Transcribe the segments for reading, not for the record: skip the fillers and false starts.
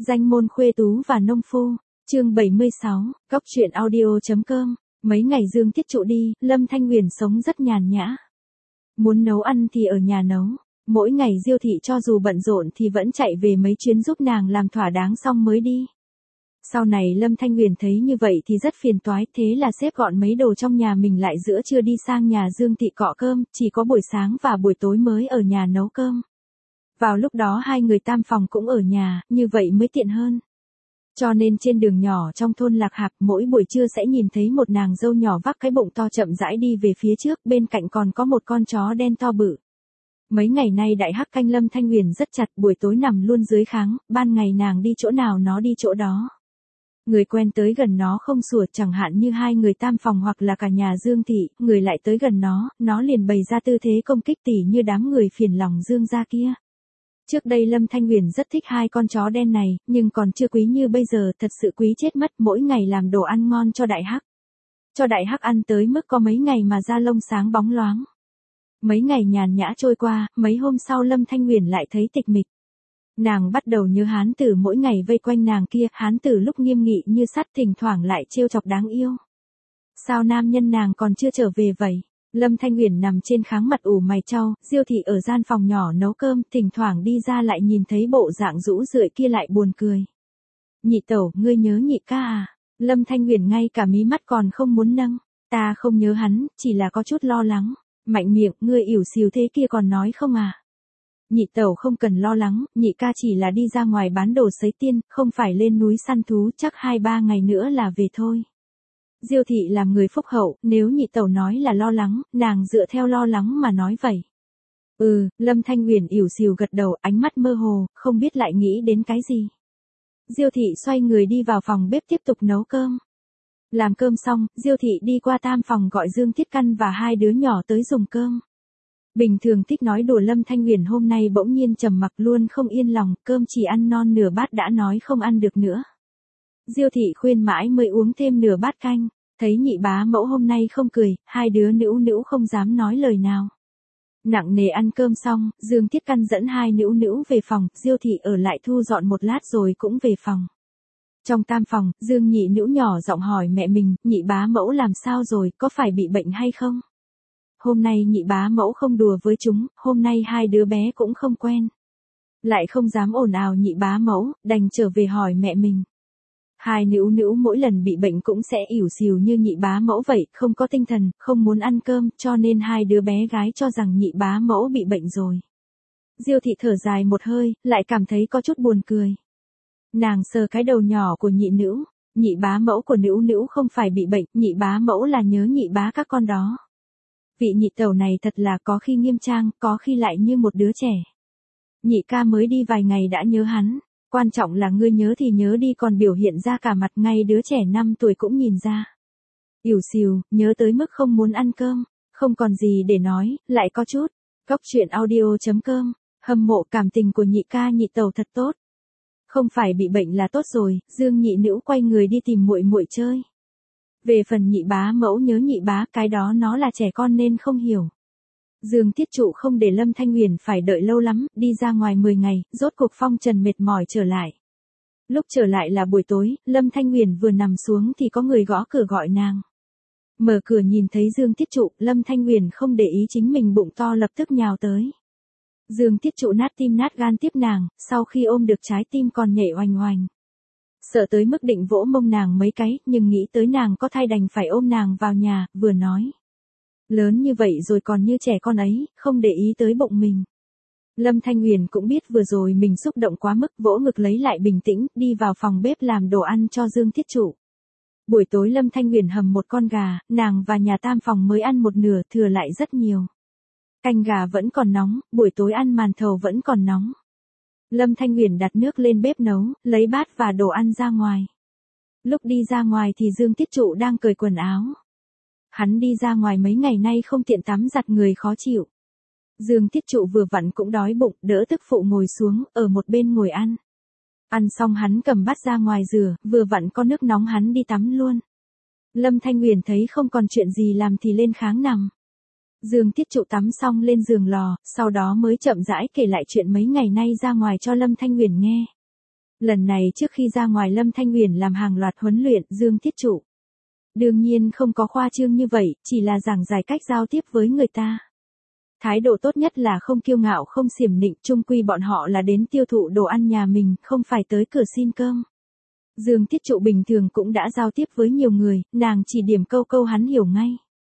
Danh môn khuê tú và nông phu, chương 76, Cóc truyện audio.com. Mấy ngày Dương Tiết Trụ đi, Lâm Thanh Huyền sống rất nhàn nhã. Muốn nấu ăn thì ở nhà nấu, mỗi ngày Diêu thị cho dù bận rộn thì vẫn chạy về mấy chuyến giúp nàng làm thỏa đáng xong mới đi. Sau này Lâm Thanh Huyền thấy như vậy thì rất phiền toái, thế là xếp gọn mấy đồ trong nhà mình lại giữa trưa đi sang nhà Dương thị cọ cơm, chỉ có buổi sáng và buổi tối mới ở nhà nấu cơm. Vào lúc đó hai người tam phòng cũng ở nhà, như vậy mới tiện hơn. Cho nên trên đường nhỏ trong thôn Lạc Hạp mỗi buổi trưa sẽ nhìn thấy một nàng dâu nhỏ vác cái bụng to chậm rãi đi về phía trước, bên cạnh còn có một con chó đen to bự. Mấy ngày nay đại hắc canh Lâm Thanh Huyền rất chặt, buổi tối nằm luôn dưới kháng, ban ngày nàng đi chỗ nào nó đi chỗ đó. Người quen tới gần nó không sủa, chẳng hạn như hai người tam phòng hoặc là cả nhà Dương thị, người lại tới gần nó liền bày ra tư thế công kích tỉ như đám người phiền lòng Dương gia kia. Trước đây Lâm Thanh Huyền rất thích hai con chó đen này, nhưng còn chưa quý như bây giờ, thật sự quý chết mất, mỗi ngày làm đồ ăn ngon cho đại hắc. Cho đại hắc ăn tới mức có mấy ngày mà da lông sáng bóng loáng. Mấy ngày nhàn nhã trôi qua, mấy hôm sau Lâm Thanh Huyền lại thấy tịch mịch. Nàng bắt đầu nhớ hán tử mỗi ngày vây quanh nàng kia, hán tử lúc nghiêm nghị như sắt thỉnh thoảng lại trêu chọc đáng yêu. Sao nam nhân nàng còn chưa trở về vậy? Lâm Thanh Huyền nằm trên kháng mặt ủ mày chau, Diêu thị ở gian phòng nhỏ nấu cơm, thỉnh thoảng đi ra lại nhìn thấy bộ dạng rũ rượi kia lại buồn cười. Nhị tẩu, ngươi nhớ nhị ca à? Lâm Thanh Huyền ngay cả mí mắt còn không muốn nâng. Ta không nhớ hắn, chỉ là có chút lo lắng. Mạnh miệng, ngươi ỉu xìu thế kia còn nói không à? Nhị tẩu không cần lo lắng, nhị ca chỉ là đi ra ngoài bán đồ sấy tiên, không phải lên núi săn thú, chắc 2-3 ngày nữa là về thôi. Diêu thị làm người phúc hậu, nếu nhị tẩu nói là lo lắng, nàng dựa theo lo lắng mà nói vậy. Lâm Thanh Huyền ỉu xìu gật đầu, ánh mắt mơ hồ, không biết lại nghĩ đến cái gì. Diêu thị xoay người đi vào phòng bếp tiếp tục nấu cơm. Làm cơm xong, Diêu thị đi qua tam phòng gọi Dương Tiết Căn và hai đứa nhỏ tới dùng cơm. Bình thường thích nói đùa Lâm Thanh Huyền hôm nay bỗng nhiên trầm mặc luôn không yên lòng, cơm chỉ ăn non nửa bát đã nói không ăn được nữa. Diêu thị khuyên mãi mới uống thêm nửa bát canh, thấy nhị bá mẫu hôm nay không cười, hai đứa nữu nữu không dám nói lời nào. Nặng nề ăn cơm xong, Dương Tiết Căn dẫn hai nữu nữu về phòng, Diêu thị ở lại thu dọn một lát rồi cũng về phòng. Trong tam phòng, Dương nhị nữu nhỏ giọng hỏi mẹ mình, nhị bá mẫu làm sao rồi, có phải bị bệnh hay không? Hôm nay nhị bá mẫu không đùa với chúng, hôm nay hai đứa bé cũng không quen. Lại không dám ồn ào nhị bá mẫu, đành trở về hỏi mẹ mình. Hai nữu nữu mỗi lần bị bệnh cũng sẽ ỉu xìu như nhị bá mẫu vậy, không có tinh thần, không muốn ăn cơm, cho nên hai đứa bé gái cho rằng nhị bá mẫu bị bệnh rồi. Diêu thị thở dài một hơi, lại cảm thấy có chút buồn cười. Nàng sờ cái đầu nhỏ của nhị nữu, nhị bá mẫu của nữu nữu không phải bị bệnh, nhị bá mẫu là nhớ nhị bá các con đó. Vị nhị tẩu này thật là có khi nghiêm trang, có khi lại như một đứa trẻ. Nhị ca mới đi vài ngày đã nhớ hắn, quan trọng là ngươi nhớ thì nhớ đi, còn biểu hiện ra cả mặt ngay đứa trẻ 5 tuổi cũng nhìn ra. Ỉu xìu, nhớ tới mức không muốn ăn cơm, không còn gì để nói, lại có chút. Cóc truyện audio.com, hâm mộ cảm tình của nhị ca nhị tẩu thật tốt. Không phải bị bệnh là tốt rồi, Dương nhị nữu quay người đi tìm muội muội chơi. Về phần nhị bá mẫu nhớ nhị bá, cái đó nó là trẻ con nên không hiểu. Dương Tiết Trụ không để Lâm Thanh Huyền phải đợi lâu lắm, đi ra ngoài 10 ngày, rốt cuộc phong trần mệt mỏi trở lại. Lúc trở lại là buổi tối, Lâm Thanh Huyền vừa nằm xuống thì có người gõ cửa gọi nàng. Mở cửa nhìn thấy Dương Tiết Trụ, Lâm Thanh Huyền không để ý chính mình bụng to lập tức nhào tới. Dương Tiết Trụ nát tim nát gan tiếp nàng, sau khi ôm được trái tim còn nhảy oành oành. Sợ tới mức định vỗ mông nàng mấy cái, nhưng nghĩ tới nàng có thai đành phải ôm nàng vào nhà, vừa nói. Lớn như vậy rồi còn như trẻ con ấy, không để ý tới bụng mình. Lâm Thanh Huyền cũng biết vừa rồi mình xúc động quá mức, vỗ ngực lấy lại bình tĩnh, đi vào phòng bếp làm đồ ăn cho Dương Tiết Trụ. Buổi tối Lâm Thanh Huyền hầm một con gà, nàng và nhà tam phòng mới ăn một nửa, thừa lại rất nhiều. Canh gà vẫn còn nóng, buổi tối ăn màn thầu vẫn còn nóng. Lâm Thanh Huyền đặt nước lên bếp nấu, lấy bát và đồ ăn ra ngoài. Lúc đi ra ngoài thì Dương Tiết Trụ đang cởi quần áo. Hắn đi ra ngoài mấy ngày nay không tiện tắm giặt người khó chịu. Dương Tiết Trụ vừa vặn cũng đói bụng, đỡ tức phụ ngồi xuống, ở một bên ngồi ăn. Ăn xong hắn cầm bát ra ngoài rửa, vừa vặn có nước nóng hắn đi tắm luôn. Lâm Thanh Huyền thấy không còn chuyện gì làm thì lên kháng nằm. Dương Tiết Trụ tắm xong lên giường lò, sau đó mới chậm rãi kể lại chuyện mấy ngày nay ra ngoài cho Lâm Thanh Huyền nghe. Lần này trước khi ra ngoài Lâm Thanh Uyển làm hàng loạt huấn luyện Dương Thiết Trụ. Đương nhiên không có khoa trương như vậy, chỉ là giảng giải cách giao tiếp với người ta. Thái độ tốt nhất là không kiêu ngạo không xiểm nịnh, chung quy bọn họ là đến tiêu thụ đồ ăn nhà mình, không phải tới cửa xin cơm. Dương Thiết Trụ bình thường cũng đã giao tiếp với nhiều người, nàng chỉ điểm câu câu hắn hiểu ngay.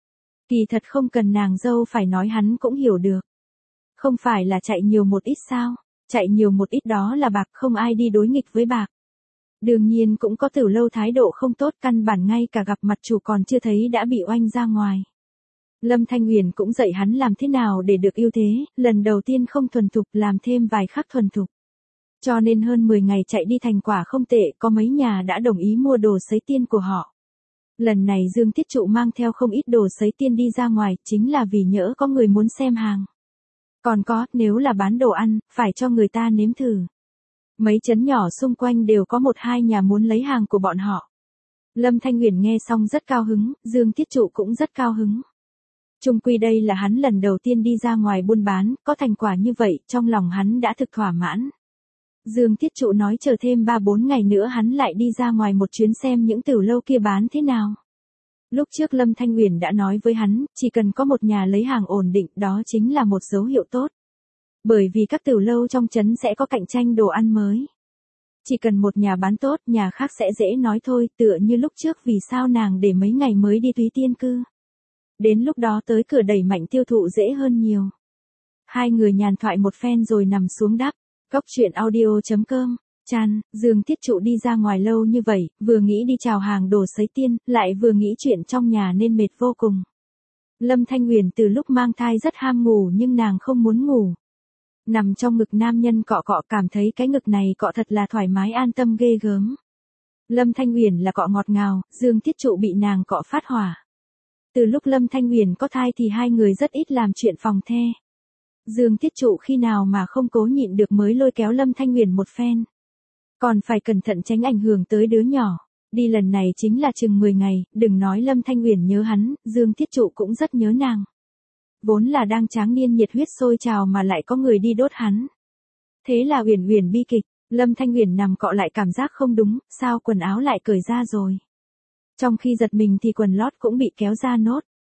Kỳ thật không cần nàng dâu phải nói hắn cũng hiểu được. Không phải là chạy nhiều một ít sao, chạy nhiều một ít đó là bạc, không ai đi đối nghịch với bạc. Đương nhiên cũng có Tử Lâu thái độ không tốt, căn bản ngay cả gặp mặt chủ còn chưa thấy đã bị oanh ra ngoài. Lâm Thanh Uyển cũng dạy hắn làm thế nào để được ưu thế, lần đầu tiên không thuần thục làm thêm vài khắc thuần thục. Cho nên hơn 10 ngày chạy đi thành quả không tệ, có mấy nhà đã đồng ý mua đồ sấy tiên của họ. Lần này Dương Thiết Trụ mang theo không ít đồ sấy tiên đi ra ngoài, chính là vì nhỡ có người muốn xem hàng. Còn có, nếu là bán đồ ăn, phải cho người ta nếm thử. Mấy trấn nhỏ xung quanh đều có một hai nhà muốn lấy hàng của bọn họ. Lâm Thanh Uyển nghe xong rất cao hứng, Dương Thiết Trụ cũng rất cao hứng. Chung quy đây là hắn lần đầu tiên đi ra ngoài buôn bán, có thành quả như vậy, trong lòng hắn đã thực thỏa mãn. Dương Thiết Trụ nói chờ thêm 3-4 ngày nữa hắn lại đi ra ngoài một chuyến xem những Tử Lâu kia bán thế nào. Lúc trước Lâm Thanh Uyển đã nói với hắn, chỉ cần có một nhà lấy hàng ổn định, đó chính là một dấu hiệu tốt. Bởi vì các Tử Lâu trong trấn sẽ có cạnh tranh đồ ăn mới. Chỉ cần một nhà bán tốt, nhà khác sẽ dễ nói thôi, tựa như lúc trước vì sao nàng để mấy ngày mới đi Túy Tiên Cư. Đến lúc đó tới cửa đẩy mạnh tiêu thụ dễ hơn nhiều. Hai người nhàn thoại một phen rồi nằm xuống đắp. Góc truyện audio.com, Chan, Dương Thiết Trụ đi ra ngoài lâu như vậy, vừa nghĩ đi chào hàng đồ sấy tiên, lại vừa nghĩ chuyện trong nhà nên mệt vô cùng. Lâm Thanh Uyển từ lúc mang thai rất ham ngủ nhưng nàng không muốn ngủ. Nằm trong ngực nam nhân cọ cọ cảm thấy cái ngực này cọ thật là thoải mái an tâm ghê gớm. Lâm Thanh Uyển là cọ ngọt ngào, Dương Thiết Trụ bị nàng cọ phát hỏa. Từ lúc Lâm Thanh Uyển có thai thì hai người rất ít làm chuyện phòng the. Dương Thiết Trụ khi nào mà không cố nhịn được mới lôi kéo Lâm Thanh Uyển một phen. Còn phải cẩn thận tránh ảnh hưởng tới đứa nhỏ. Đi lần này chính là chừng 10 ngày, đừng nói Lâm Thanh Uyển nhớ hắn, Dương Thiết Trụ cũng rất nhớ nàng. Vốn là đang tráng niên nhiệt huyết sôi trào mà lại có người đi đốt hắn. Thế là Uyển Uyển bi kịch, Lâm Thanh Uyển nằm cọ lại cảm giác không đúng, sao quần áo lại cởi ra rồi. Trong khi giật mình thì quần lót cũng bị kéo ra nốt.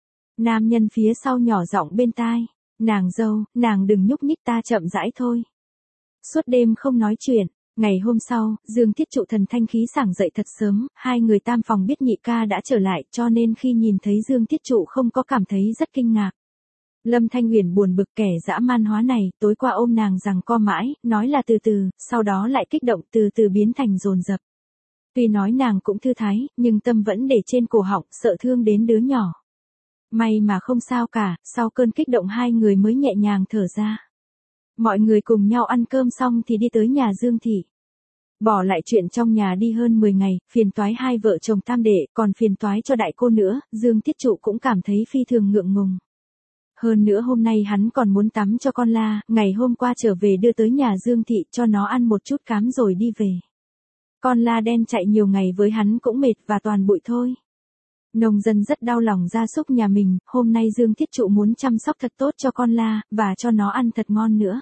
Nam nhân phía sau nhỏ giọng bên tai. Nàng dâu, nàng đừng nhúc nhích ta chậm rãi thôi. Suốt đêm không nói chuyện, ngày hôm sau, Dương Thiết Trụ thần thanh khí sảng dậy thật sớm, hai người tam phòng biết nhị ca đã trở lại cho nên khi nhìn thấy Dương Thiết Trụ không có cảm thấy rất kinh ngạc. Lâm Thanh Uyển buồn bực kẻ dã man hóa này, tối qua ôm nàng rằng co mãi, nói là từ từ, sau đó lại kích động từ từ biến thành dồn dập. Tuy nói nàng cũng thư thái, nhưng tâm vẫn để trên cổ họng, sợ thương đến đứa nhỏ. May mà không sao cả, sau cơn kích động hai người mới nhẹ nhàng thở ra. Mọi người cùng nhau ăn cơm xong thì đi tới nhà Dương Thị. Bỏ lại chuyện trong nhà đi hơn 10 ngày, phiền toái hai vợ chồng tam đệ, còn phiền toái cho đại cô nữa, Dương Thiết Trụ cũng cảm thấy phi thường ngượng ngùng. Hơn nữa hôm nay hắn còn muốn tắm cho con la, ngày hôm qua trở về đưa tới nhà Dương Thị cho nó ăn một chút cám rồi đi về. Con la đen chạy nhiều ngày với hắn cũng mệt và toàn bụi thôi. Nông dân rất đau lòng gia súc nhà mình, hôm nay Dương Thiết Trụ muốn chăm sóc thật tốt cho con la, và cho nó ăn thật ngon nữa.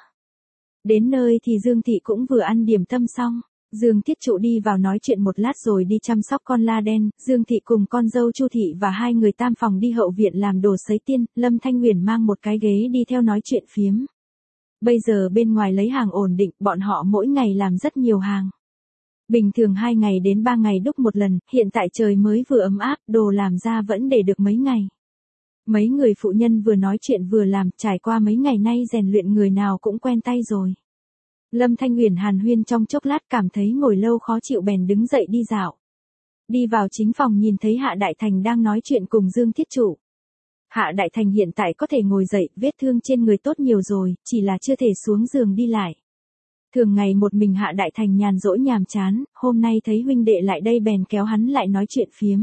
Đến nơi thì Dương Thị cũng vừa ăn điểm tâm xong. Dương Thiết Trụ đi vào nói chuyện một lát rồi đi chăm sóc con la đen, Dương Thị cùng con dâu Chu Thị và hai người tam phòng đi hậu viện làm đồ sấy tiên, Lâm Thanh Uyển mang một cái ghế đi theo nói chuyện phiếm. Bây giờ bên ngoài lấy hàng ổn định, bọn họ mỗi ngày làm rất nhiều hàng. Bình thường 2 ngày đến 3 ngày đúc một lần, hiện tại trời mới vừa ấm áp, đồ làm ra vẫn để được mấy ngày. Mấy người phụ nhân vừa nói chuyện vừa làm, trải qua mấy ngày nay rèn luyện người nào cũng quen tay rồi. Lâm Thanh Uyển hàn huyên trong chốc lát cảm thấy ngồi lâu khó chịu bèn đứng dậy đi dạo. Đi vào chính phòng nhìn thấy Hạ Đại Thành đang nói chuyện cùng Dương Thiết Trụ. Hạ Đại Thành hiện tại có thể ngồi dậy, vết thương trên người tốt nhiều rồi, chỉ là chưa thể xuống giường đi lại. Thường ngày một mình Hạ Đại Thành nhàn rỗi nhàm chán, hôm nay thấy huynh đệ lại đây bèn kéo hắn lại nói chuyện phiếm.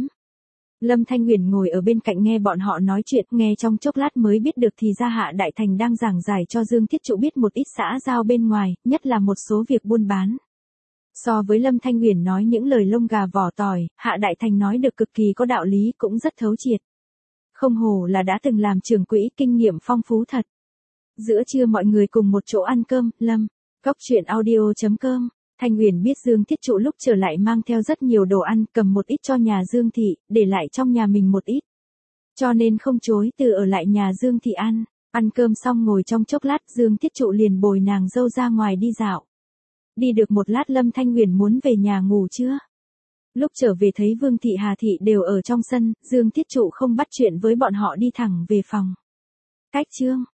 Lâm Thanh Uyển ngồi ở bên cạnh nghe bọn họ nói chuyện, nghe trong chốc lát mới biết được thì ra Hạ Đại Thành đang giảng giải cho Dương Thiết Trụ biết một ít xã giao bên ngoài, nhất là một số việc buôn bán. So với Lâm Thanh Uyển nói những lời lông gà vỏ tỏi, Hạ Đại Thành nói được cực kỳ có đạo lý, cũng rất thấu triệt. Không hổ là đã từng làm trưởng quỹ, kinh nghiệm phong phú thật. Giữa trưa mọi người cùng một chỗ ăn cơm, Lâm. Góc truyện audio.com Thanh Uyển biết Dương Thiết Trụ lúc trở lại mang theo rất nhiều đồ ăn, cầm một ít cho nhà Dương Thị, để lại trong nhà mình một ít. Cho nên không chối từ ở lại nhà Dương Thị ăn. Ăn cơm xong ngồi trong chốc lát, Dương Thiết Trụ liền bồi nàng dâu ra ngoài đi dạo. Đi được một lát Lâm Thanh Uyển muốn về nhà ngủ trưa. Lúc trở về thấy Vương Thị Hà Thị đều ở trong sân, Dương Thiết Trụ không bắt chuyện với bọn họ đi thẳng về phòng. Cách chương